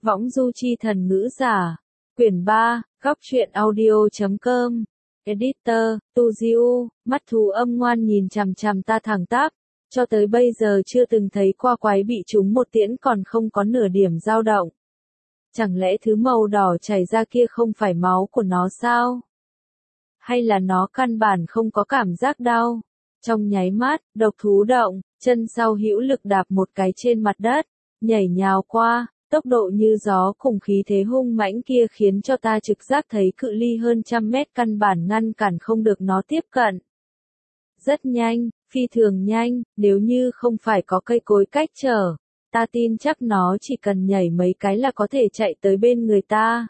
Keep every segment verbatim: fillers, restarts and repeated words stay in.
Võng du chi thần ngữ giả. Quyển ba, góc truyện audio.com. Editor, Tu Diu, mắt thú âm ngoan nhìn chằm chằm ta thẳng tắp. Cho tới bây giờ chưa từng thấy qua quái bị trúng một tiễn còn không có nửa điểm dao động. Chẳng lẽ thứ màu đỏ chảy ra kia không phải máu của nó sao? Hay là nó căn bản không có cảm giác đau? Trong nháy mắt, độc thú động, chân sau hữu lực đạp một cái trên mặt đất, nhảy nhào qua, tốc độ như gió cùng khí thế hung mãnh kia khiến cho ta trực giác thấy cự ly hơn trăm mét căn bản ngăn cản không được nó tiếp cận. Rất nhanh, phi thường nhanh, nếu như không phải có cây cối cách trở, ta tin chắc nó chỉ cần nhảy mấy cái là có thể chạy tới bên người ta.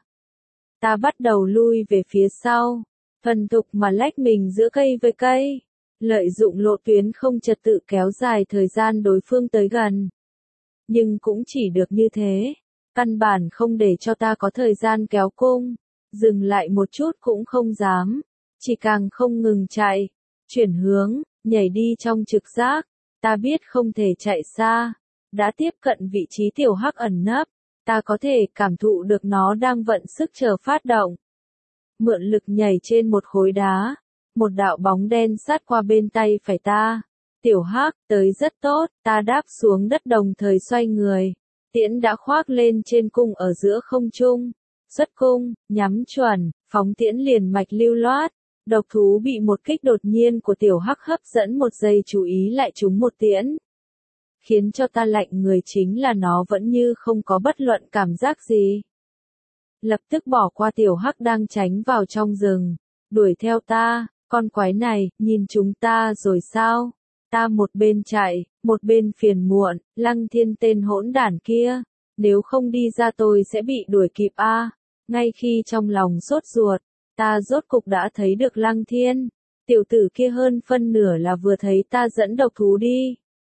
Ta bắt đầu lui về phía sau, thuần thục mà lách mình giữa cây với cây, lợi dụng lộ tuyến không trật tự kéo dài thời gian đối phương tới gần. Nhưng cũng chỉ được như thế, căn bản không để cho ta có thời gian kéo cung, dừng lại một chút cũng không dám, chỉ càng không ngừng chạy, chuyển hướng, nhảy đi trong trực giác, ta biết không thể chạy xa, đã tiếp cận vị trí tiểu hắc ẩn nấp, ta có thể cảm thụ được nó đang vận sức chờ phát động. Mượn lực nhảy trên một khối đá, một đạo bóng đen sát qua bên tay phải ta. Tiểu hắc, tới rất tốt, ta đáp xuống đất đồng thời xoay người. Tiễn đã khoác lên trên cung ở giữa không trung. Xuất cung, nhắm chuẩn, phóng tiễn liền mạch lưu loát. Độc thú bị một kích đột nhiên của tiểu hắc hấp dẫn một giây chú ý lại trúng một tiễn. Khiến cho ta lạnh người chính là nó vẫn như không có bất luận cảm giác gì. Lập tức bỏ qua tiểu hắc đang tránh vào trong rừng, đuổi theo ta, con quái này, nhìn chúng ta rồi sao? Ta một bên chạy, một bên phiền muộn, Lăng Thiên tên hỗn đản kia, nếu không đi ra tôi sẽ bị đuổi kịp a. À. Ngay khi trong lòng sốt ruột, ta rốt cục đã thấy được Lăng Thiên, tiểu tử kia hơn phân nửa là vừa thấy ta dẫn độc thú đi.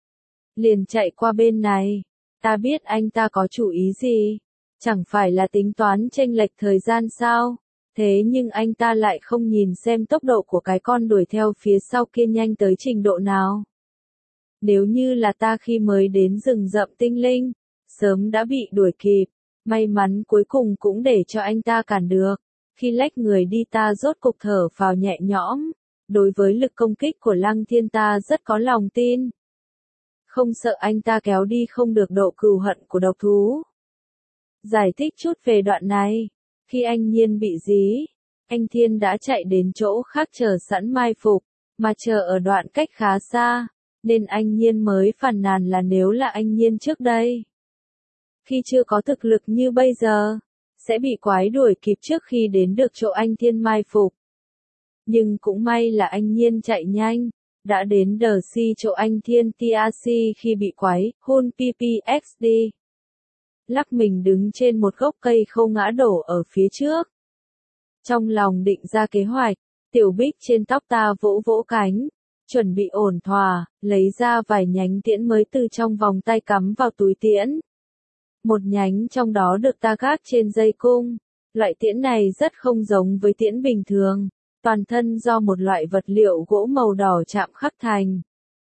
Liền chạy qua bên này, ta biết anh ta có chủ ý gì, chẳng phải là tính toán chênh lệch thời gian sao? Thế nhưng anh ta lại không nhìn xem tốc độ của cái con đuổi theo phía sau kia nhanh tới trình độ nào. Nếu như là ta khi mới đến rừng rậm tinh linh, sớm đã bị đuổi kịp, may mắn cuối cùng cũng để cho anh ta cản được. Khi lách người đi ta rốt cục thở phào nhẹ nhõm, đối với lực công kích của Lăng Thiên ta rất có lòng tin. Không sợ anh ta kéo đi không được độ cừu hận của độc thú. Giải thích chút về đoạn này. Khi anh Nhiên bị dí, anh Thiên đã chạy đến chỗ khác chờ sẵn mai phục, mà chờ ở đoạn cách khá xa, nên anh Nhiên mới phàn nàn là nếu là anh Nhiên trước đây. Khi chưa có thực lực như bây giờ, sẽ bị quái đuổi kịp trước khi đến được chỗ anh Thiên mai phục. Nhưng cũng may là anh Nhiên chạy nhanh, đã đến đờ si chỗ anh Thiên tê a xê khi bị quái, hôn pê pê ích đê. Lắc mình đứng trên một gốc cây khô ngã đổ ở phía trước. Trong lòng định ra kế hoạch, tiểu bích trên tóc ta vỗ vỗ cánh, chuẩn bị ổn thỏa, lấy ra vài nhánh tiễn mới từ trong vòng tay cắm vào túi tiễn. Một nhánh trong đó được ta gác trên dây cung, loại tiễn này rất không giống với tiễn bình thường, toàn thân do một loại vật liệu gỗ màu đỏ chạm khắc thành.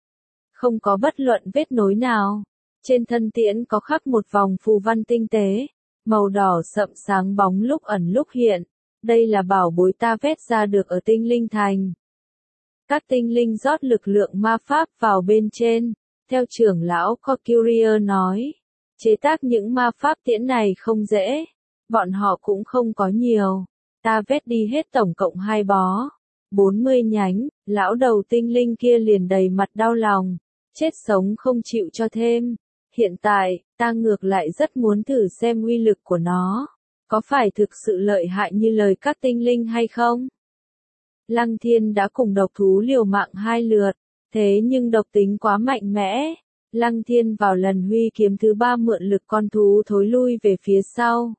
Không có bất luận vết nối nào. Trên thân tiễn có khắc một vòng phù văn tinh tế, màu đỏ sậm sáng bóng lúc ẩn lúc hiện. Đây là bảo bối ta vét ra được ở tinh linh thành. Các tinh linh rót lực lượng ma pháp vào bên trên. Theo trưởng lão Courier nói, chế tác những ma pháp tiễn này không dễ. Bọn họ cũng không có nhiều. Ta vét đi hết tổng cộng hai bó. bốn mươi nhánh, lão đầu tinh linh kia liền đầy mặt đau lòng. Chết sống không chịu cho thêm. Hiện tại, ta ngược lại rất muốn thử xem uy lực của nó, có phải thực sự lợi hại như lời các tinh linh hay không? Lăng Thiên đã cùng độc thú liều mạng hai lượt, thế nhưng độc tính quá mạnh mẽ. Lăng Thiên vào lần huy kiếm thứ ba mượn lực con thú thối lui về phía sau.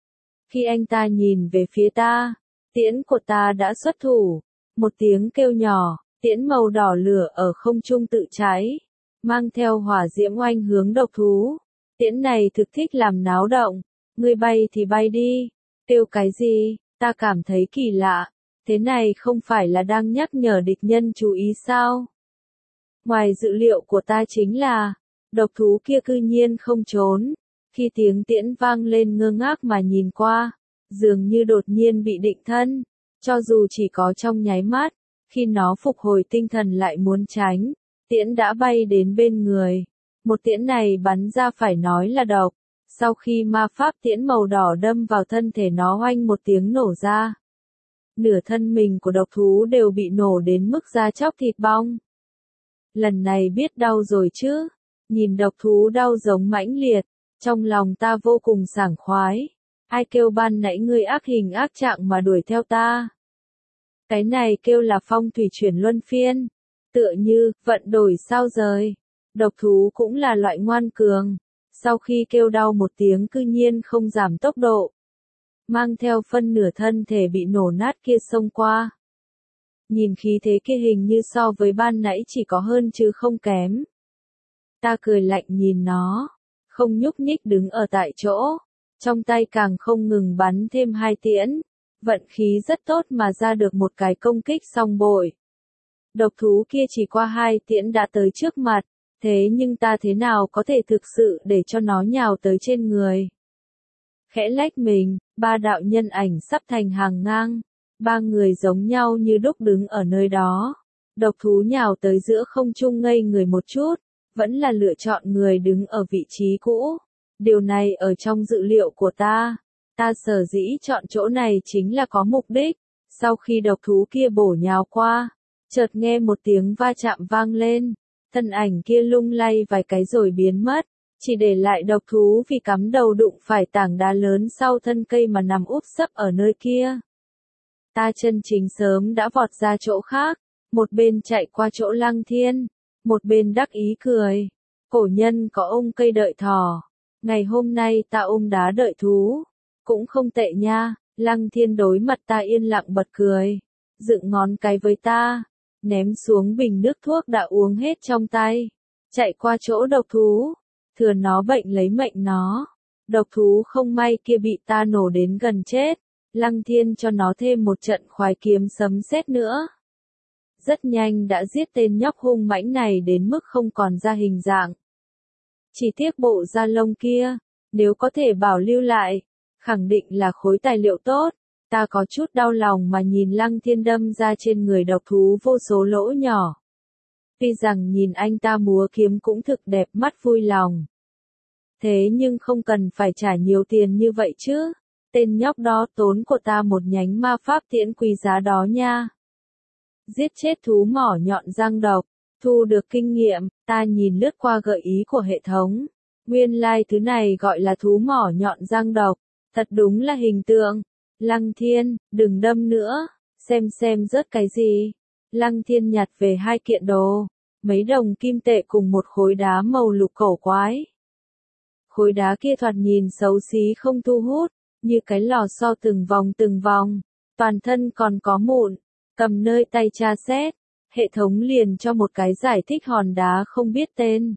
Khi anh ta nhìn về phía ta, tiễn của ta đã xuất thủ, một tiếng kêu nhỏ, tiễn màu đỏ lửa ở không trung tự cháy. Mang theo hỏa diễm oanh hướng độc thú. Tiễn này thực thích làm náo động. Ngươi bay thì bay đi. Kêu cái gì? Ta cảm thấy kỳ lạ. Thế này không phải là đang nhắc nhở địch nhân chú ý sao? Ngoài dự liệu của ta chính là, độc thú kia cư nhiên không trốn. Khi tiếng tiễn vang lên ngơ ngác mà nhìn qua, dường như đột nhiên bị định thân, cho dù chỉ có trong nháy mắt, khi nó phục hồi tinh thần lại muốn tránh, tiễn đã bay đến bên người. Một tiễn này bắn ra phải nói là độc, sau khi ma pháp tiễn màu đỏ đâm vào thân thể nó oanh một tiếng nổ ra. Nửa thân mình của độc thú đều bị nổ đến mức da chóc thịt bong. Lần này biết đau rồi chứ, nhìn độc thú đau giống mãnh liệt, trong lòng ta vô cùng sảng khoái. Ai kêu ban nãy ngươi ác hình ác trạng mà đuổi theo ta? Cái này kêu là phong thủy chuyển luân phiên. Tựa như, vận đổi sao rời. Độc thú cũng là loại ngoan cường. Sau khi kêu đau một tiếng cư nhiên không giảm tốc độ. Mang theo phân nửa thân thể bị nổ nát kia xông qua. Nhìn khí thế kia hình như so với ban nãy chỉ có hơn chứ không kém. Ta cười lạnh nhìn nó. Không nhúc nhích đứng ở tại chỗ. Trong tay càng không ngừng bắn thêm hai tiễn. Vận khí rất tốt mà ra được một cái công kích song bội. Độc thú kia chỉ qua hai tiễn đã tới trước mặt. Thế nhưng ta thế nào có thể thực sự để cho nó nhào tới trên người. Khẽ lách mình, ba đạo nhân ảnh sắp thành hàng ngang. Ba người giống nhau như đúc đứng ở nơi đó. Độc thú nhào tới giữa không trung ngây người một chút. Vẫn là lựa chọn người đứng ở vị trí cũ. Điều này ở trong dự liệu của ta. Ta sở dĩ chọn chỗ này chính là có mục đích. Sau khi độc thú kia bổ nhào qua, chợt nghe một tiếng va chạm vang lên. Thân ảnh kia lung lay vài cái rồi biến mất. Chỉ để lại độc thú vì cắm đầu đụng phải tảng đá lớn sau thân cây mà nằm úp sấp ở nơi kia. Ta chân chính sớm đã vọt ra chỗ khác. Một bên chạy qua chỗ Lăng Thiên. Một bên đắc ý cười. Cổ nhân có ôm cây đợi thỏ. Ngày hôm nay ta ôm đá đợi thú. Cũng không tệ nha. Lăng Thiên đối mặt ta yên lặng bật cười. Dựng ngón cái với ta. Ném xuống bình nước thuốc đã uống hết trong tay. Chạy qua chỗ độc thú. Thừa nó bệnh lấy mệnh nó. Độc thú không may kia bị ta nổ đến gần chết. Lăng Thiên cho nó thêm một trận khoái kiếm sấm sét nữa. Rất nhanh đã giết tên nhóc hung mãnh này đến mức không còn ra hình dạng. Chỉ tiếc bộ da lông kia, nếu có thể bảo lưu lại, khẳng định là khối tài liệu tốt. Ta có chút đau lòng mà nhìn Lăng Thiên đâm ra trên người độc thú vô số lỗ nhỏ. Tuy rằng nhìn anh ta múa kiếm cũng thực đẹp mắt vui lòng. Thế nhưng không cần phải trả nhiều tiền như vậy chứ. Tên nhóc đó tốn của ta một nhánh ma pháp tiễn quý giá đó nha. Giết chết thú mỏ nhọn răng độc, thu được kinh nghiệm, ta nhìn lướt qua gợi ý của hệ thống. Nguyên lai like thứ này gọi là thú mỏ nhọn răng độc, thật đúng là hình tượng. Lăng Thiên, đừng đâm nữa, xem xem rớt cái gì. Lăng Thiên nhặt về hai kiện đồ, mấy đồng kim tệ cùng một khối đá màu lục cổ quái. Khối đá kia thoạt nhìn xấu xí không thu hút, như cái lò xo từng vòng từng vòng, toàn thân còn có mụn, cầm nơi tay tra xét, hệ thống liền cho một cái giải thích hòn đá không biết tên.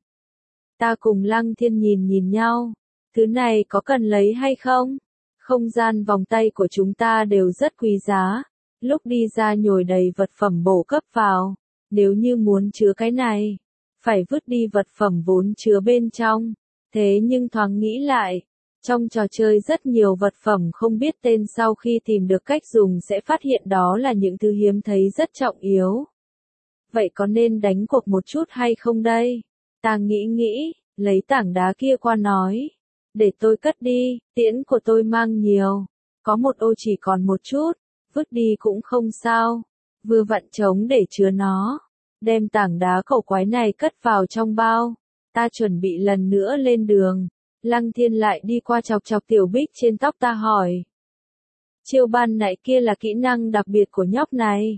Ta cùng Lăng Thiên nhìn nhìn nhau, thứ này có cần lấy hay không? Không gian vòng tay của chúng ta đều rất quý giá, lúc đi ra nhồi đầy vật phẩm bổ cấp vào, nếu như muốn chứa cái này, phải vứt đi vật phẩm vốn chứa bên trong. Thế nhưng thoáng nghĩ lại, trong trò chơi rất nhiều vật phẩm không biết tên sau khi tìm được cách dùng sẽ phát hiện đó là những thứ hiếm thấy rất trọng yếu. Vậy có nên đánh cuộc một chút hay không đây? Ta nghĩ nghĩ, lấy tảng đá kia qua nói. Để tôi cất đi, tiễn của tôi mang nhiều. Có một ô chỉ còn một chút, vứt đi cũng không sao. Vừa vặn trống để chứa nó. Đem tảng đá cổ quái này cất vào trong bao. Ta chuẩn bị lần nữa lên đường. Lăng Thiên lại đi qua chọc chọc tiểu bích trên tóc ta hỏi. Chiêu ban nãy kia là kỹ năng đặc biệt của nhóc này.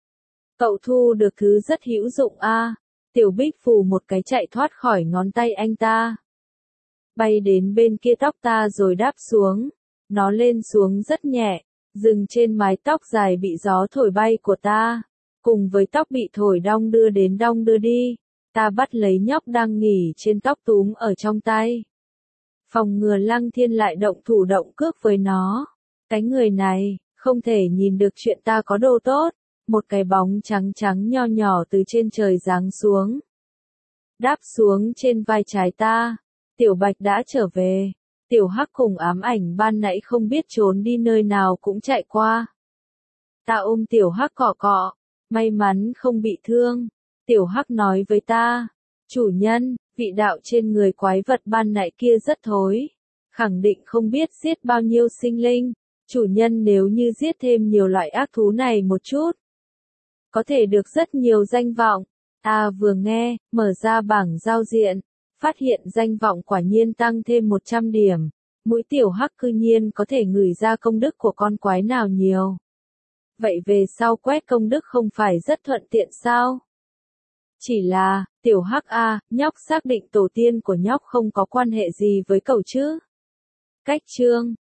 Cậu thu được thứ rất hữu dụng a. À. Tiểu bích phù một cái chạy thoát khỏi ngón tay anh ta. Bay đến bên kia tóc ta rồi đáp xuống. Nó lên xuống rất nhẹ, dừng trên mái tóc dài bị gió thổi bay của ta. Cùng với tóc bị thổi đong đưa đến đong đưa đi. Ta bắt lấy nhóc đang nghỉ trên tóc túm ở trong tay. Phòng ngừa Lăng Thiên lại động thủ động cước với nó. Cái người này, không thể nhìn được chuyện ta có đồ tốt. Một cái bóng trắng trắng nho nhỏ từ trên trời giáng xuống. Đáp xuống trên vai trái ta. Tiểu Bạch đã trở về. Tiểu Hắc cùng ám ảnh ban nãy không biết trốn đi nơi nào cũng chạy qua. Ta ôm Tiểu Hắc cọ cọ, may mắn không bị thương. Tiểu Hắc nói với ta, chủ nhân, vị đạo trên người quái vật ban nãy kia rất thối, khẳng định không biết giết bao nhiêu sinh linh. Chủ nhân nếu như giết thêm nhiều loại ác thú này một chút, có thể được rất nhiều danh vọng. Ta vừa nghe, mở ra bảng giao diện, phát hiện danh vọng quả nhiên tăng thêm một trăm điểm. Mũi Tiểu Hắc cư nhiên có thể ngửi ra công đức của con quái nào nhiều. Vậy về sau quét công đức không phải rất thuận tiện sao? Chỉ là, Tiểu Hắc a, nhóc xác định tổ tiên của nhóc không có quan hệ gì với cậu chứ? Cách chương